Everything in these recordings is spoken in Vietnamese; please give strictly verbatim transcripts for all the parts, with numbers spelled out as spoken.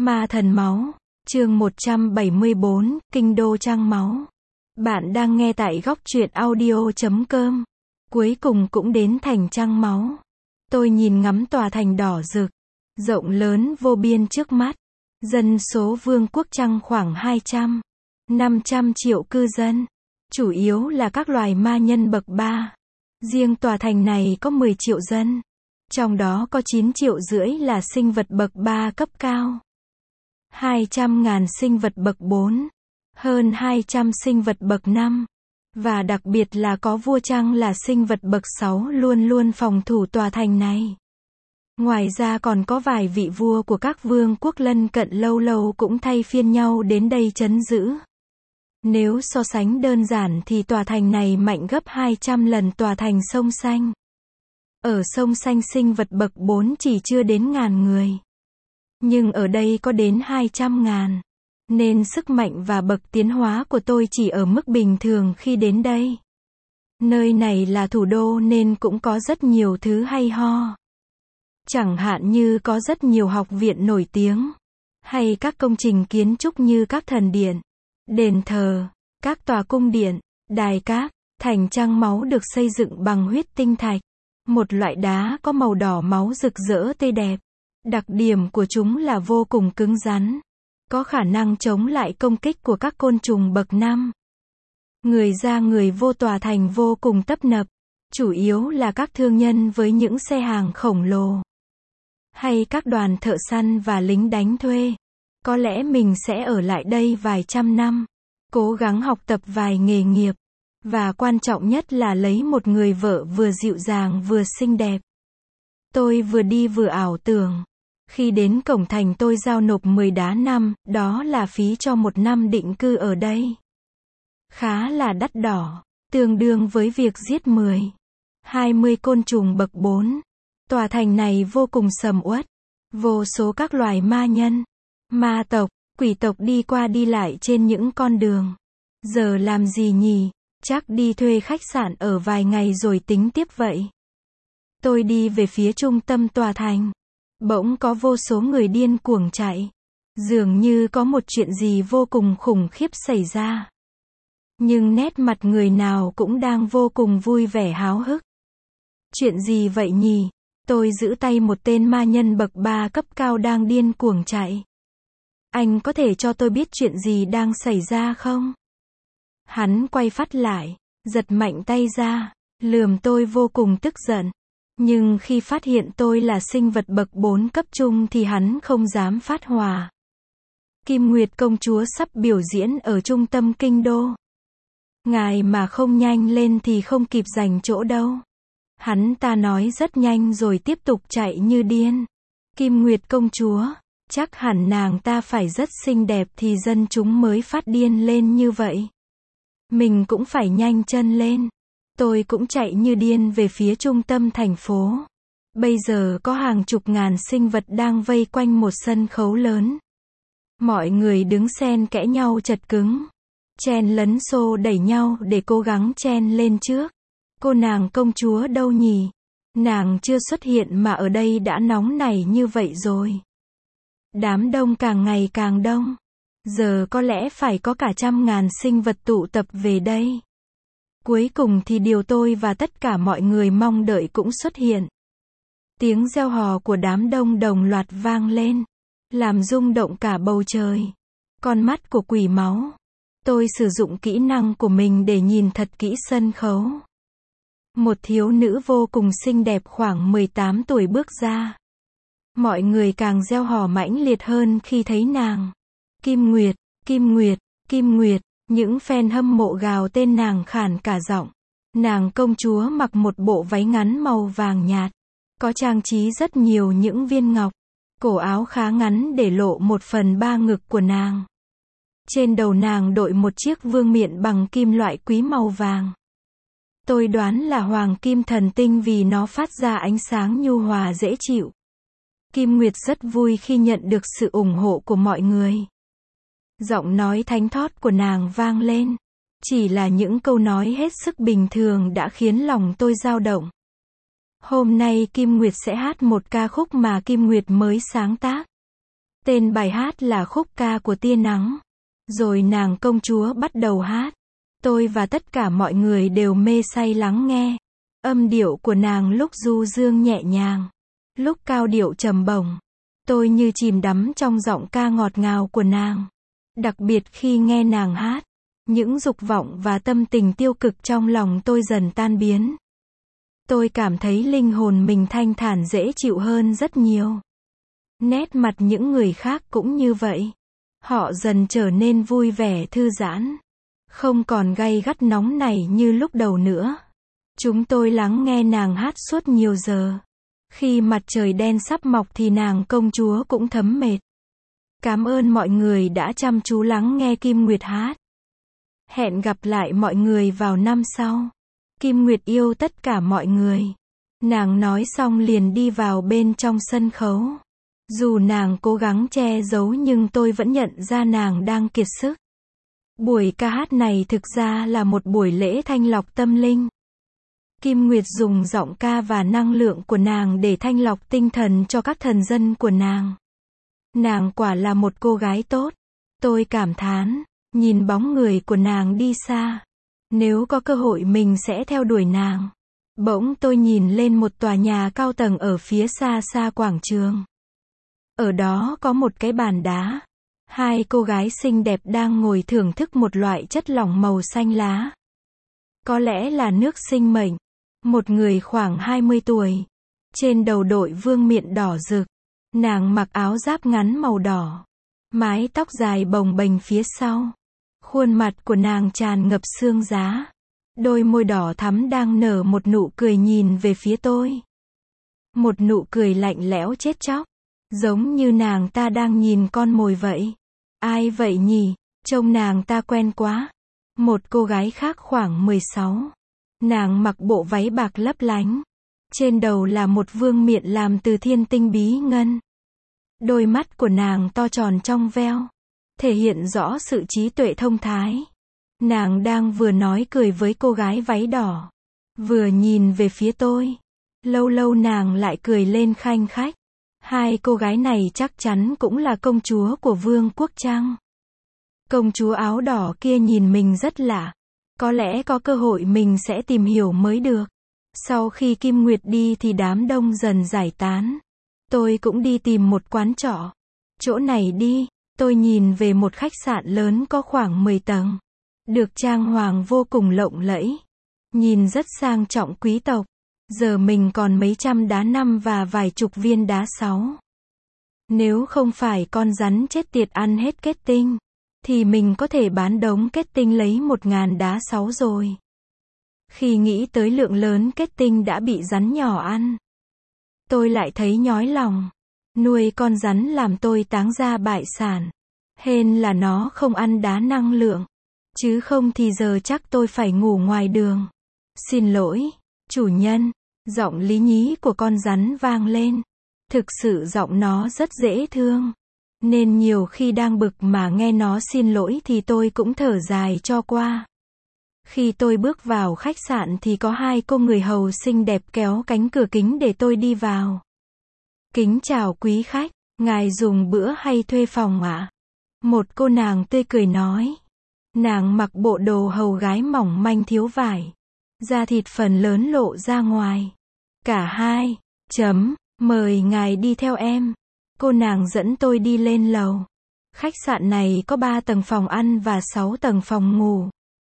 Ma thần máu, chương một trăm bảy mươi bốn, Kinh đô trăng máu. Bạn đang nghe tại góc truyện audio chấm com. Cuối cùng cũng đến thành trăng máu. Tôi nhìn ngắm tòa thành đỏ rực, rộng lớn vô biên trước mắt. Dân số vương quốc trăng khoảng hai trăm, năm trăm triệu cư dân. Chủ yếu là các loài ma nhân bậc ba. Riêng tòa thành này có mười triệu dân. Trong đó có chín triệu rưỡi là sinh vật bậc ba cấp cao. hai trăm ngàn sinh vật bậc bốn. Hơn hai trăm sinh vật bậc năm. Và đặc biệt là có vua trăng là sinh vật bậc sáu luôn luôn phòng thủ tòa thành này. Ngoài ra còn có vài vị vua của các vương quốc lân cận lâu lâu cũng thay phiên nhau đến đây trấn giữ. Nếu so sánh đơn giản thì tòa thành này mạnh gấp hai trăm lần tòa thành sông Xanh. Ở sông Xanh sinh vật bậc bốn chỉ chưa đến ngàn người. Nhưng ở đây có đến hai trăm ngàn. Nên sức mạnh và bậc tiến hóa của tôi chỉ ở mức bình thường khi đến đây. Nơi này là thủ đô nên cũng có rất nhiều thứ hay ho. Chẳng hạn như có rất nhiều học viện nổi tiếng. Hay các công trình kiến trúc như các thần điện, đền thờ, các tòa cung điện, đài cát. Thành trăng máu được xây dựng bằng huyết tinh thạch. Một loại đá có màu đỏ máu rực rỡ tươi đẹp. Đặc điểm của chúng là vô cùng cứng rắn. Có khả năng chống lại công kích của các côn trùng bậc năm. Người ra người vô tòa thành vô cùng tấp nập. Chủ yếu là các thương nhân với những xe hàng khổng lồ. Hay các đoàn thợ săn và lính đánh thuê. Có lẽ mình sẽ ở lại đây vài trăm năm. Cố gắng học tập vài nghề nghiệp. Và quan trọng nhất là lấy một người vợ vừa dịu dàng vừa xinh đẹp. Tôi vừa đi vừa ảo tưởng. Khi đến cổng thành tôi giao nộp mười đá năm, đó là phí cho một năm định cư ở đây. Khá là đắt đỏ, tương đương với việc giết mười, hai mươi côn trùng bậc bốn. Tòa thành này vô cùng sầm uất. Vô số các loài ma nhân, ma tộc, quỷ tộc đi qua đi lại trên những con đường. Giờ làm gì nhỉ? Chắc đi thuê khách sạn ở vài ngày rồi tính tiếp vậy. Tôi đi về phía trung tâm tòa thành. Bỗng có vô số người điên cuồng chạy. Dường như có một chuyện gì vô cùng khủng khiếp xảy ra. Nhưng nét mặt người nào cũng đang vô cùng vui vẻ háo hức. Chuyện gì vậy nhỉ? Tôi giữ tay một tên ma nhân bậc ba cấp cao đang điên cuồng chạy. Anh có thể cho tôi biết chuyện gì đang xảy ra không? Hắn quay phát lại, giật mạnh tay ra, lườm tôi vô cùng tức giận. Nhưng khi phát hiện tôi là sinh vật bậc bốn cấp trung thì hắn không dám phát hỏa. Kim Nguyệt công chúa sắp biểu diễn ở trung tâm kinh đô. Ngài mà không nhanh lên thì không kịp giành chỗ đâu. Hắn ta nói rất nhanh rồi tiếp tục chạy như điên. Kim Nguyệt công chúa, chắc hẳn nàng ta phải rất xinh đẹp thì dân chúng mới phát điên lên như vậy. Mình cũng phải nhanh chân lên. Tôi cũng chạy như điên về phía trung tâm thành phố. Bây giờ có hàng chục ngàn sinh vật đang vây quanh một sân khấu lớn. Mọi người đứng xen kẽ nhau chật cứng. Chen lấn xô đẩy nhau để cố gắng chen lên trước. Cô nàng công chúa đâu nhỉ? Nàng chưa xuất hiện mà ở đây đã nóng nảy như vậy rồi. Đám đông càng ngày càng đông. Giờ có lẽ phải có cả trăm ngàn sinh vật tụ tập về đây. Cuối cùng thì điều tôi và tất cả mọi người mong đợi cũng xuất hiện. Tiếng reo hò của đám đông đồng loạt vang lên, làm rung động cả bầu trời. Con mắt của quỷ máu. Tôi sử dụng kỹ năng của mình để nhìn thật kỹ sân khấu. Một thiếu nữ vô cùng xinh đẹp khoảng mười tám tuổi bước ra. Mọi người càng reo hò mãnh liệt hơn khi thấy nàng. Kim Nguyệt, Kim Nguyệt, Kim Nguyệt. Những fan hâm mộ gào tên nàng khản cả giọng. Nàng công chúa mặc một bộ váy ngắn màu vàng nhạt. Có trang trí rất nhiều những viên ngọc. Cổ áo khá ngắn để lộ một phần ba ngực của nàng. Trên đầu nàng đội một chiếc vương miện bằng kim loại quý màu vàng. Tôi đoán là hoàng kim thần tinh vì nó phát ra ánh sáng nhu hòa dễ chịu. Kim Nguyệt rất vui khi nhận được sự ủng hộ của mọi người. Giọng nói thánh thót của nàng vang lên. Chỉ là những câu nói hết sức bình thường đã khiến lòng tôi dao động. Hôm nay Kim Nguyệt sẽ hát một ca khúc mà Kim Nguyệt mới sáng tác. Tên bài hát là Khúc ca của tia nắng. Rồi nàng công chúa bắt đầu hát. Tôi và tất cả mọi người đều mê say lắng nghe. Âm điệu của nàng lúc du dương nhẹ nhàng, lúc cao điệu trầm bổng. Tôi như chìm đắm trong giọng ca ngọt ngào của nàng. Đặc biệt khi nghe nàng hát, những dục vọng và tâm tình tiêu cực trong lòng tôi dần tan biến. Tôi cảm thấy linh hồn mình thanh thản dễ chịu hơn rất nhiều. Nét mặt những người khác cũng như vậy. Họ dần trở nên vui vẻ thư giãn, không còn gay gắt nóng nảy như lúc đầu nữa. Chúng tôi lắng nghe nàng hát suốt nhiều giờ. Khi mặt trời đen sắp mọc thì nàng công chúa cũng thấm mệt. Cảm ơn mọi người đã chăm chú lắng nghe Kim Nguyệt hát. Hẹn gặp lại mọi người vào năm sau. Kim Nguyệt yêu tất cả mọi người. Nàng nói xong liền đi vào bên trong sân khấu. Dù nàng cố gắng che giấu nhưng tôi vẫn nhận ra nàng đang kiệt sức. Buổi ca hát này thực ra là một buổi lễ thanh lọc tâm linh. Kim Nguyệt dùng giọng ca và năng lượng của nàng để thanh lọc tinh thần cho các thần dân của nàng. Nàng quả là một cô gái tốt. Tôi cảm thán, nhìn bóng người của nàng đi xa. Nếu có cơ hội mình sẽ theo đuổi nàng. Bỗng tôi nhìn lên một tòa nhà cao tầng ở phía xa xa quảng trường. Ở đó có một cái bàn đá. Hai cô gái xinh đẹp đang ngồi thưởng thức một loại chất lỏng màu xanh lá. Có lẽ là nước sinh mệnh. Một người khoảng hai mươi tuổi. Trên đầu đội vương miện đỏ rực. Nàng mặc áo giáp ngắn màu đỏ. Mái tóc dài bồng bềnh phía sau. Khuôn mặt của nàng tràn ngập xương giá. Đôi môi đỏ thắm đang nở một nụ cười nhìn về phía tôi. Một nụ cười lạnh lẽo chết chóc. Giống như nàng ta đang nhìn con mồi vậy. Ai vậy nhỉ? Trông nàng ta quen quá. Một cô gái khác khoảng mười sáu. Nàng mặc bộ váy bạc lấp lánh. Trên đầu là một vương miện làm từ thiên tinh bí ngân. Đôi mắt của nàng to tròn trong veo. Thể hiện rõ sự trí tuệ thông thái. Nàng đang vừa nói cười với cô gái váy đỏ. Vừa nhìn về phía tôi. Lâu lâu nàng lại cười lên khanh khách. Hai cô gái này chắc chắn cũng là công chúa của Vương quốc Trăng. Công chúa áo đỏ kia nhìn mình rất lạ. Có lẽ có cơ hội mình sẽ tìm hiểu mới được. Sau khi Kim Nguyệt đi thì đám đông dần giải tán. Tôi cũng đi tìm một quán trọ. Chỗ này đi. Tôi nhìn về một khách sạn lớn có khoảng mười tầng. Được trang hoàng vô cùng lộng lẫy. Nhìn rất sang trọng quý tộc. Giờ mình còn mấy trăm đá năm và vài chục viên đá sáu. Nếu không phải con rắn chết tiệt ăn hết kết tinh, thì mình có thể bán đống kết tinh lấy một ngàn đá sáu rồi. Khi nghĩ tới lượng lớn kết tinh đã bị rắn nhỏ ăn, tôi lại thấy nhói lòng. Nuôi con rắn làm tôi táng ra bại sản. Hên là nó không ăn đá năng lượng. Chứ không thì giờ chắc tôi phải ngủ ngoài đường. Xin lỗi, chủ nhân. Giọng lý nhí của con rắn vang lên. Thực sự giọng nó rất dễ thương. Nên nhiều khi đang bực mà nghe nó xin lỗi thì tôi cũng thở dài cho qua. Khi tôi bước vào khách sạn thì có hai cô người hầu xinh đẹp kéo cánh cửa kính để tôi đi vào. Kính chào quý khách, ngài dùng bữa hay thuê phòng ạ? Một cô nàng tươi cười nói. Nàng mặc bộ đồ hầu gái mỏng manh thiếu vải. Da thịt phần lớn lộ ra ngoài. Cả hai, chấm, mời ngài đi theo em. Cô nàng dẫn tôi đi lên lầu. Khách sạn này có ba tầng phòng ăn và sáu tầng phòng ngủ.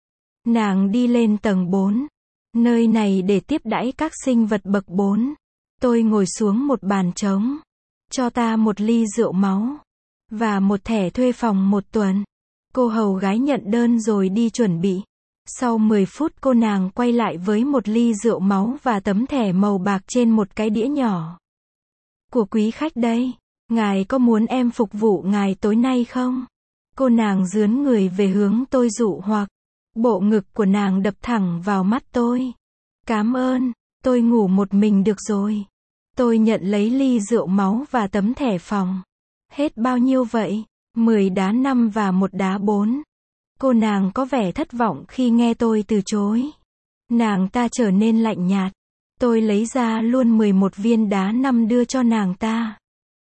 Nàng đi lên tầng bốn. Nơi này để tiếp đãi các sinh vật bậc bốn. Tôi ngồi xuống một bàn trống. Cho ta một ly rượu máu. Và một thẻ thuê phòng một tuần. Cô hầu gái nhận đơn rồi đi chuẩn bị. Sau mười phút cô nàng quay lại với một ly rượu máu và tấm thẻ màu bạc trên một cái đĩa nhỏ. Của quý khách đây. Ngài có muốn em phục vụ ngài tối nay không? Cô nàng dướn người về hướng tôi dụ hoặc. Bộ ngực của nàng đập thẳng vào mắt tôi. Cám ơn, tôi ngủ một mình được rồi. Tôi nhận lấy ly rượu máu và tấm thẻ phòng. Hết bao nhiêu vậy? mười đá năm và một đá bốn. Cô nàng có vẻ thất vọng khi nghe tôi từ chối. Nàng ta trở nên lạnh nhạt. Tôi lấy ra luôn mười một viên đá năm đưa cho nàng ta.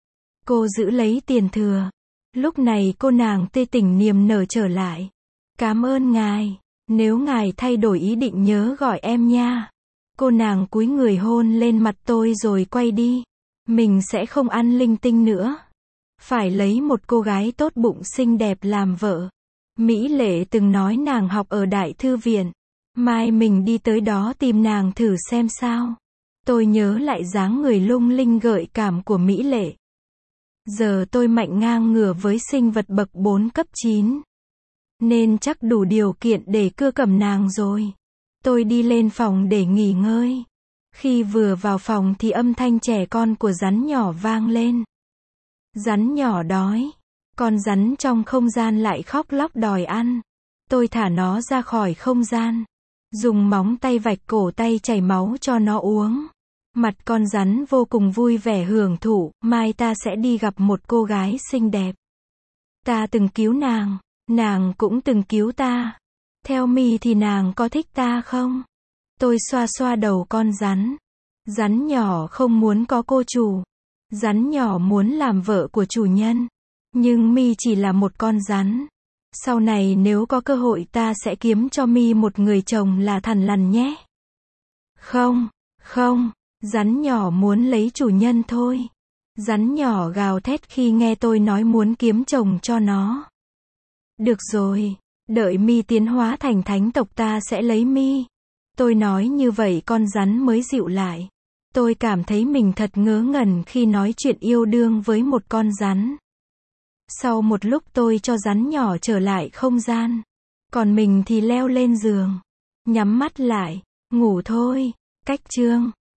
Cô giữ lấy tiền thừa. Lúc này cô nàng tươi tỉnh niềm nở trở lại. Cảm ơn ngài. Nếu ngài thay đổi ý định nhớ gọi em nha. Cô nàng cúi người hôn lên mặt tôi rồi quay đi. Mình sẽ không ăn linh tinh nữa. Phải lấy một cô gái tốt bụng xinh đẹp làm vợ. Mỹ Lệ từng nói nàng học ở Đại Thư viện. Mai mình đi tới đó tìm nàng thử xem sao. Tôi nhớ lại dáng người lung linh gợi cảm của Mỹ Lệ. Giờ tôi mạnh ngang ngửa với sinh vật bậc bốn cấp chín. Nên chắc đủ điều kiện để cưa cầm nàng rồi. Tôi đi lên phòng để nghỉ ngơi. Khi vừa vào phòng thì âm thanh trẻ con của rắn nhỏ vang lên. Rắn nhỏ đói. Con rắn trong không gian lại khóc lóc đòi ăn. Tôi thả nó ra khỏi không gian. Dùng móng tay vạch cổ tay chảy máu cho nó uống. Mặt con rắn vô cùng vui vẻ hưởng thụ, mai ta sẽ đi gặp một cô gái xinh đẹp. Ta từng cứu nàng, nàng cũng từng cứu ta. Theo mi thì nàng có thích ta không? Tôi xoa xoa đầu con rắn. Rắn nhỏ không muốn có cô chủ. Rắn nhỏ muốn làm vợ của chủ nhân. Nhưng mi chỉ là một con rắn. Sau này nếu có cơ hội ta sẽ kiếm cho mi một người chồng là thằn lằn nhé. Không, không, rắn nhỏ muốn lấy chủ nhân thôi. Rắn nhỏ gào thét khi nghe tôi nói muốn kiếm chồng cho nó. Được rồi, đợi mi tiến hóa thành thánh tộc ta sẽ lấy mi. Tôi nói như vậy con rắn mới dịu lại. Tôi cảm thấy mình thật ngớ ngẩn khi nói chuyện yêu đương với một con rắn. Sau một lúc tôi cho rắn nhỏ trở lại không gian. Còn mình thì leo lên giường. Nhắm mắt lại, ngủ thôi. Cách chương